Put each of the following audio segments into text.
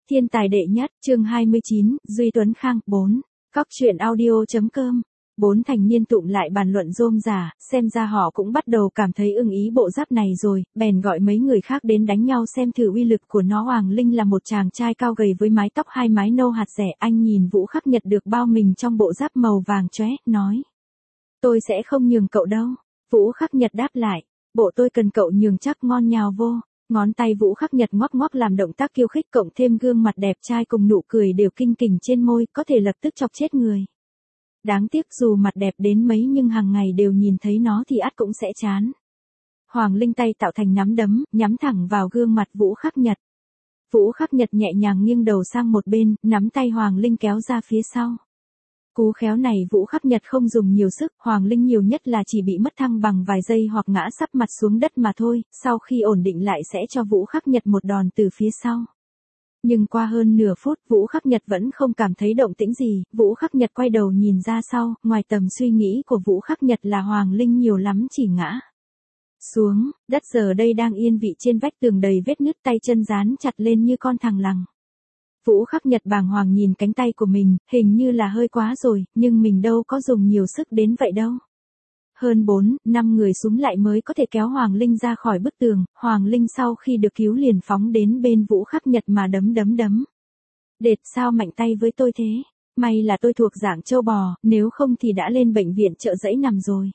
Thiên tài đệ nhất, chương 29, Duy Tuấn Khang, 4. Cóc truyện audio.com. 4 thành niên tụng lại bàn luận rôm rả, xem ra họ cũng bắt đầu cảm thấy ưng ý bộ giáp này rồi, bèn gọi mấy người khác đến đánh nhau xem thử uy lực của nó. Hoàng Linh là một chàng trai cao gầy với mái tóc hai mái nâu hạt rẻ, anh nhìn Vũ Khắc Nhật được bao mình trong bộ giáp màu vàng chóe, nói: "Tôi sẽ không nhường cậu đâu." Vũ Khắc Nhật đáp lại: "Bộ tôi cần cậu nhường chắc." Ngon nhào vô. Ngón tay Vũ Khắc Nhật ngoắc ngoắc làm động tác khiêu khích, cộng thêm gương mặt đẹp trai cùng nụ cười đều kinh kình trên môi, có thể lập tức chọc chết người. Đáng tiếc dù mặt đẹp đến mấy nhưng hàng ngày đều nhìn thấy nó thì ắt cũng sẽ chán. Hoàng Linh tay tạo thành nắm đấm, nhắm thẳng vào gương mặt Vũ Khắc Nhật. Vũ Khắc Nhật nhẹ nhàng nghiêng đầu sang một bên, nắm tay Hoàng Linh kéo ra phía sau. Cú khéo này Vũ Khắc Nhật không dùng nhiều sức, Hoàng Linh nhiều nhất là chỉ bị mất thăng bằng vài giây hoặc ngã sắp mặt xuống đất mà thôi, sau khi ổn định lại sẽ cho Vũ Khắc Nhật một đòn từ phía sau. Nhưng qua hơn nửa phút Vũ Khắc Nhật vẫn không cảm thấy động tĩnh gì, Vũ Khắc Nhật quay đầu nhìn ra sau, ngoài tầm suy nghĩ của Vũ Khắc Nhật là Hoàng Linh nhiều lắm chỉ ngã xuống, đất giờ đây đang yên vị trên vách tường đầy vết nứt, tay chân dán chặt lên như con thằng lằn. Vũ Khắc Nhật bàng hoàng nhìn cánh tay của mình, hình như là hơi quá rồi, nhưng mình đâu có dùng nhiều sức đến vậy đâu. Hơn 4-5 người súng lại mới có thể kéo Hoàng Linh ra khỏi bức tường, Hoàng Linh sau khi được cứu liền phóng đến bên Vũ Khắc Nhật mà đấm. "Đệt, sao mạnh tay với tôi thế? May là tôi thuộc dạng trâu bò, nếu không thì đã lên bệnh viện Chợ Giấy nằm rồi."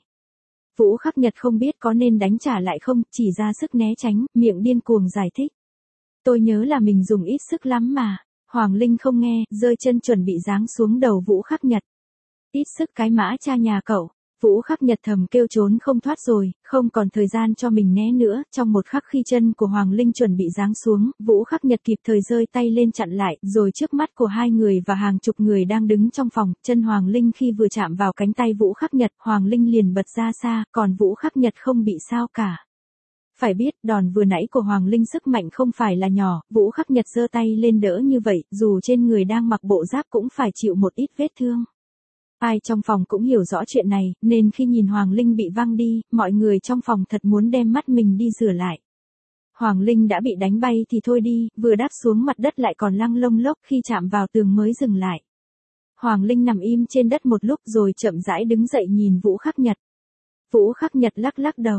Vũ Khắc Nhật không biết có nên đánh trả lại không, chỉ ra sức né tránh, miệng điên cuồng giải thích: "Tôi nhớ là mình dùng ít sức lắm mà." Hoàng Linh không nghe, giơ chân chuẩn bị giáng xuống đầu Vũ Khắc Nhật. "Ít sức cái mã cha nhà cậu." Vũ Khắc Nhật thầm kêu trốn không thoát rồi, không còn thời gian cho mình né nữa, trong một khắc khi chân của Hoàng Linh chuẩn bị giáng xuống, Vũ Khắc Nhật kịp thời giơ tay lên chặn lại, rồi trước mắt của hai người và hàng chục người đang đứng trong phòng, chân Hoàng Linh khi vừa chạm vào cánh tay Vũ Khắc Nhật, Hoàng Linh liền bật ra xa, còn Vũ Khắc Nhật không bị sao cả. Phải biết, đòn vừa nãy của Hoàng Linh sức mạnh không phải là nhỏ, Vũ Khắc Nhật giơ tay lên đỡ như vậy, dù trên người đang mặc bộ giáp cũng phải chịu một ít vết thương. Ai trong phòng cũng hiểu rõ chuyện này, nên khi nhìn Hoàng Linh bị văng đi, mọi người trong phòng thật muốn đem mắt mình đi rửa lại. Hoàng Linh đã bị đánh bay thì thôi đi, vừa đáp xuống mặt đất lại còn lăng lông lốc, khi chạm vào tường mới dừng lại. Hoàng Linh nằm im trên đất một lúc rồi chậm rãi đứng dậy nhìn Vũ Khắc Nhật. Vũ Khắc Nhật lắc đầu: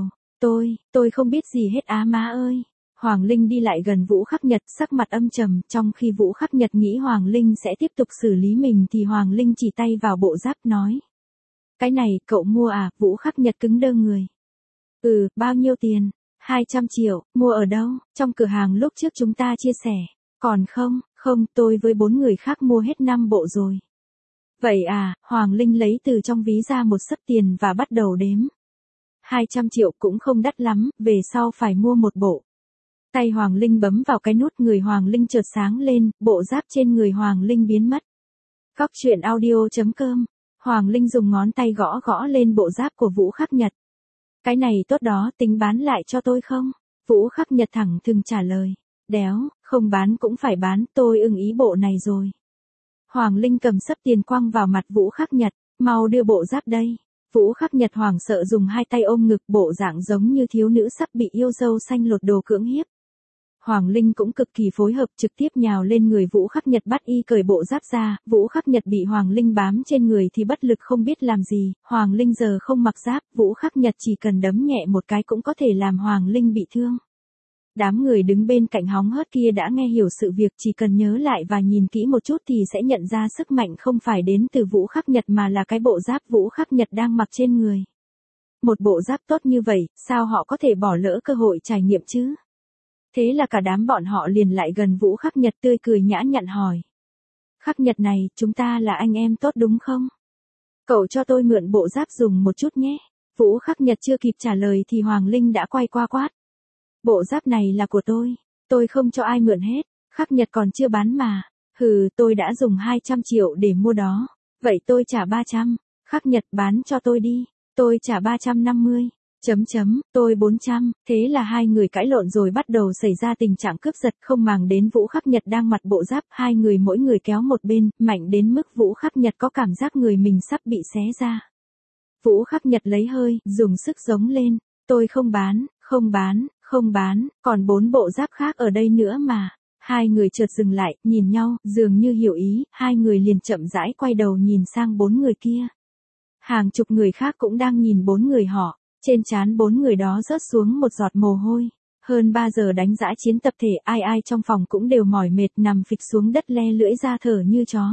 Tôi không biết gì hết á má ơi." Hoàng Linh đi lại gần Vũ Khắc Nhật, sắc mặt âm trầm, trong khi Vũ Khắc Nhật nghĩ Hoàng Linh sẽ tiếp tục xử lý mình thì Hoàng Linh chỉ tay vào bộ giáp nói: "Cái này, cậu mua à?" Vũ Khắc Nhật cứng đơ người. "Ừ, bao nhiêu tiền?" 200 triệu, mua ở đâu? Trong cửa hàng lúc trước chúng ta chia sẻ. Còn không, tôi với 4 người khác mua hết 5 bộ rồi. Vậy à, Hoàng Linh lấy từ trong ví ra một xấp tiền và bắt đầu đếm. 200 triệu cũng không đắt lắm, về sau phải mua một bộ. Tay Hoàng Linh bấm vào cái nút, người Hoàng Linh chợt sáng lên, bộ giáp trên người Hoàng Linh biến mất. Cóc truyện audio.com. Hoàng Linh dùng ngón tay gõ lên bộ giáp của Vũ Khắc Nhật. "Cái này tốt đó, tính bán lại cho tôi không?" Vũ Khắc Nhật thẳng thừng trả lời. "Đéo, không bán cũng phải bán, tôi ưng ý bộ này rồi." Hoàng Linh cầm xấp tiền quăng vào mặt Vũ Khắc Nhật: "Mau đưa bộ giáp đây." Vũ Khắc Nhật hoảng sợ dùng hai tay ôm ngực, bộ dạng giống như thiếu nữ sắp bị yêu dâu xanh lột đồ cưỡng hiếp. Hoàng Linh cũng cực kỳ phối hợp, trực tiếp nhào lên người Vũ Khắc Nhật bắt y cởi bộ giáp ra, Vũ Khắc Nhật bị Hoàng Linh bám trên người thì bất lực không biết làm gì, Hoàng Linh giờ không mặc giáp, Vũ Khắc Nhật chỉ cần đấm nhẹ một cái cũng có thể làm Hoàng Linh bị thương. Đám người đứng bên cạnh hóng hớt kia đã nghe hiểu sự việc, chỉ cần nhớ lại và nhìn kỹ một chút thì sẽ nhận ra sức mạnh không phải đến từ Vũ Khắc Nhật mà là cái bộ giáp Vũ Khắc Nhật đang mặc trên người. Một bộ giáp tốt như vậy, sao họ có thể bỏ lỡ cơ hội trải nghiệm chứ? Thế là cả đám bọn họ liền lại gần Vũ Khắc Nhật, tươi cười nhã nhặn hỏi: "Khắc Nhật này, chúng ta là anh em tốt đúng không? Cậu cho tôi mượn bộ giáp dùng một chút nhé." Vũ Khắc Nhật chưa kịp trả lời thì Hoàng Linh đã quay qua quát: "Bộ giáp này là của tôi không cho ai mượn hết." "Khắc Nhật còn chưa bán mà." "Hừ, tôi đã dùng 200 triệu để mua đó." "Vậy tôi trả 300. "Khắc Nhật bán cho tôi đi." "Tôi trả 350. Tôi 400. Thế là hai người cãi lộn rồi bắt đầu xảy ra tình trạng cướp giật, không màng đến Vũ Khắc Nhật đang mặc bộ giáp, hai người mỗi người kéo một bên, mạnh đến mức Vũ Khắc Nhật có cảm giác người mình sắp bị xé ra. Vũ Khắc Nhật lấy hơi, dùng sức giống lên: "Tôi không bán, còn 4 bộ giáp khác ở đây nữa mà." Hai người chợt dừng lại, nhìn nhau, dường như hiểu ý, hai người liền chậm rãi quay đầu nhìn sang bốn người kia. Hàng chục người khác cũng đang nhìn bốn người họ, trên trán bốn người đó rớt xuống một giọt mồ hôi. Hơn 3 giờ đánh dã chiến tập thể, ai ai trong phòng cũng đều mỏi mệt nằm phịch xuống đất le lưỡi ra thở như chó.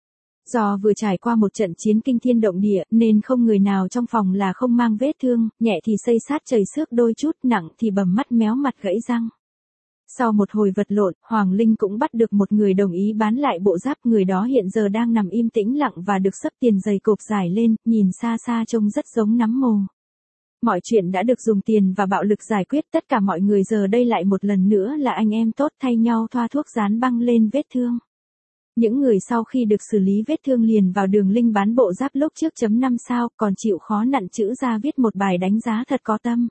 Do vừa trải qua một trận chiến kinh thiên động địa nên không người nào trong phòng là không mang vết thương, nhẹ thì xây sát chảy xước đôi chút, nặng thì bầm mắt méo mặt gãy răng. Sau một hồi vật lộn, Hoàng Linh cũng bắt được một người đồng ý bán lại bộ giáp, người đó hiện giờ đang nằm im tĩnh lặng và được xấp tiền giày cộp dài lên, nhìn xa xa trông rất giống nắm mồ. Mọi chuyện đã được dùng tiền và bạo lực giải quyết, tất cả mọi người giờ đây lại một lần nữa là anh em tốt thay nhau thoa thuốc dán băng lên vết thương. Những người sau khi được xử lý vết thương liền vào Đường Linh bán bộ giáp lúc trước chấm 5 sao, còn chịu khó nặn chữ ra viết một bài đánh giá thật có tâm.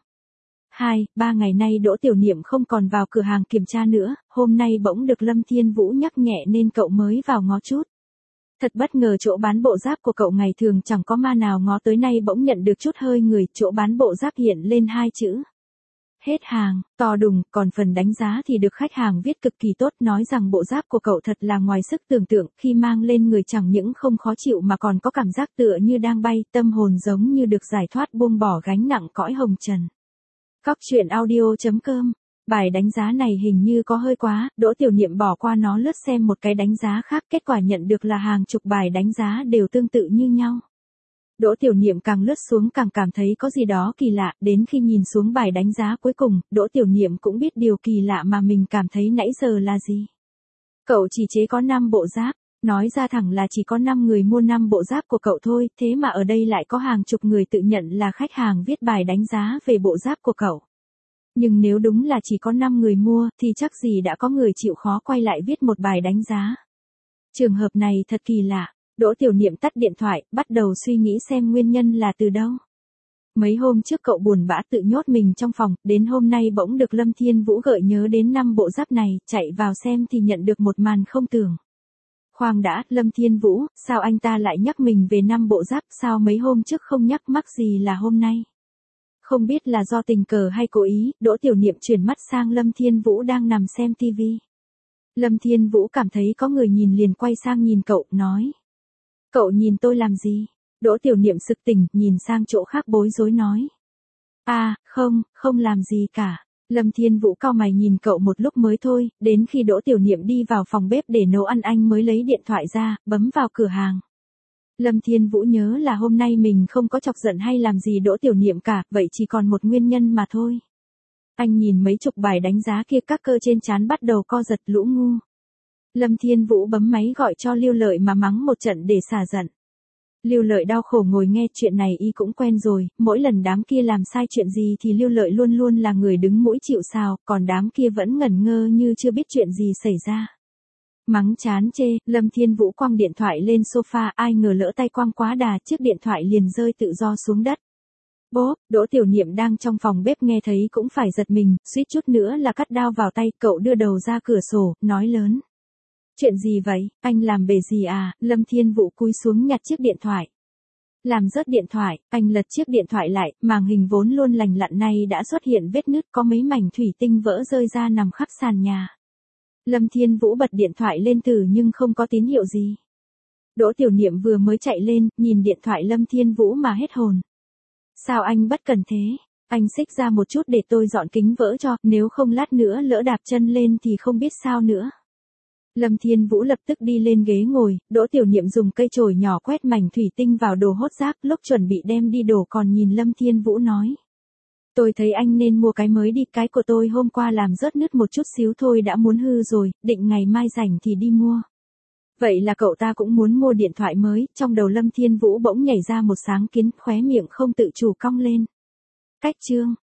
2-3 ngày nay Đỗ Tiểu Niệm không còn vào cửa hàng kiểm tra nữa, hôm nay bỗng được Lâm Thiên Vũ nhắc nhẹ nên cậu mới vào ngó chút. Thật bất ngờ chỗ bán bộ giáp của cậu ngày thường chẳng có ma nào ngó tới, nay bỗng nhận được chút hơi người, chỗ bán bộ giáp hiện lên 2 chữ. Hết hàng, to đùng, còn phần đánh giá thì được khách hàng viết cực kỳ tốt, nói rằng bộ giáp của cậu thật là ngoài sức tưởng tượng, khi mang lên người chẳng những không khó chịu mà còn có cảm giác tựa như đang bay, tâm hồn giống như được giải thoát buông bỏ gánh nặng cõi hồng trần. Cóc truyện audio.com. Bài đánh giá này hình như có hơi quá, Đỗ Tiểu Niệm bỏ qua nó lướt xem một cái đánh giá khác, kết quả nhận được là hàng chục bài đánh giá đều tương tự như nhau. Đỗ Tiểu Niệm càng lướt xuống càng cảm thấy có gì đó kỳ lạ, đến khi nhìn xuống bài đánh giá cuối cùng, Đỗ Tiểu Niệm cũng biết điều kỳ lạ mà mình cảm thấy nãy giờ là gì. Cậu chỉ chế có 5 bộ giáp, nói ra thẳng là chỉ có 5 người mua 5 bộ giáp của cậu thôi, thế mà ở đây lại có hàng chục người tự nhận là khách hàng viết bài đánh giá về bộ giáp của cậu. Nhưng nếu đúng là chỉ có 5 người mua thì chắc gì đã có người chịu khó quay lại viết một bài đánh giá. Trường hợp này thật kỳ lạ. Đỗ Tiểu Niệm tắt điện thoại, bắt đầu suy nghĩ xem nguyên nhân là từ đâu. Mấy hôm trước cậu buồn bã tự nhốt mình trong phòng, đến hôm nay bỗng được Lâm Thiên Vũ gợi nhớ đến 5 bộ giáp này, chạy vào xem thì nhận được một màn không tưởng. Khoan đã, Lâm Thiên Vũ, sao anh ta lại nhắc mình về 5 bộ giáp, sao mấy hôm trước không nhắc mắc gì là hôm nay? Không biết là do tình cờ hay cố ý, Đỗ Tiểu Niệm chuyển mắt sang Lâm Thiên Vũ đang nằm xem tivi. Lâm Thiên Vũ cảm thấy có người nhìn liền quay sang nhìn cậu, nói. Cậu nhìn tôi làm gì? Đỗ Tiểu Niệm sực tỉnh, nhìn sang chỗ khác bối rối nói. Không làm gì cả. Lâm Thiên Vũ cau mày nhìn cậu một lúc mới thôi, đến khi Đỗ Tiểu Niệm đi vào phòng bếp để nấu ăn anh mới lấy điện thoại ra, bấm vào cửa hàng. Lâm Thiên Vũ nhớ là hôm nay mình không có chọc giận hay làm gì Đỗ Tiểu Niệm cả, vậy chỉ còn một nguyên nhân mà thôi. Anh nhìn mấy chục bài đánh giá kia, các cơ trên trán bắt đầu co giật, lũ ngu. Lâm Thiên Vũ bấm máy gọi cho Lưu Lợi mà mắng một trận để xả giận. Lưu Lợi đau khổ ngồi nghe, chuyện này y cũng quen rồi, mỗi lần đám kia làm sai chuyện gì thì Lưu Lợi luôn luôn là người đứng mũi chịu sào, còn đám kia vẫn ngẩn ngơ như chưa biết chuyện gì xảy ra. Mắng chán chê, Lâm Thiên Vũ quăng điện thoại lên sofa, ai ngờ lỡ tay quăng quá đà, chiếc điện thoại liền rơi tự do xuống đất. Bốp, Đỗ Tiểu Niệm đang trong phòng bếp nghe thấy cũng phải giật mình, suýt chút nữa là cắt đao vào tay, cậu đưa đầu ra cửa sổ, nói lớn. Chuyện gì vậy, anh làm bể gì à? Lâm Thiên Vũ cúi xuống nhặt chiếc điện thoại. Làm rớt điện thoại, anh lật chiếc điện thoại lại, màn hình vốn luôn lành lặn này đã xuất hiện vết nứt, có mấy mảnh thủy tinh vỡ rơi ra nằm khắp sàn nhà. Lâm Thiên Vũ bật điện thoại lên thử nhưng không có tín hiệu gì. Đỗ Tiểu Niệm vừa mới chạy lên, nhìn điện thoại Lâm Thiên Vũ mà hết hồn. Sao anh bất cần thế? Anh xích ra một chút để tôi dọn kính vỡ cho, nếu không lát nữa lỡ đạp chân lên thì không biết sao nữa. Lâm Thiên Vũ lập tức đi lên ghế ngồi, Đỗ Tiểu Niệm dùng cây chổi nhỏ quét mảnh thủy tinh vào đồ hốt rác, lúc chuẩn bị đem đi đổ còn nhìn Lâm Thiên Vũ nói. Tôi thấy anh nên mua cái mới đi, cái của tôi hôm qua làm rớt nứt một chút xíu thôi đã muốn hư rồi, định ngày mai rảnh thì đi mua. Vậy là cậu ta cũng muốn mua điện thoại mới, trong đầu Lâm Thiên Vũ bỗng nhảy ra một sáng kiến, khóe miệng không tự chủ cong lên. Cách chương.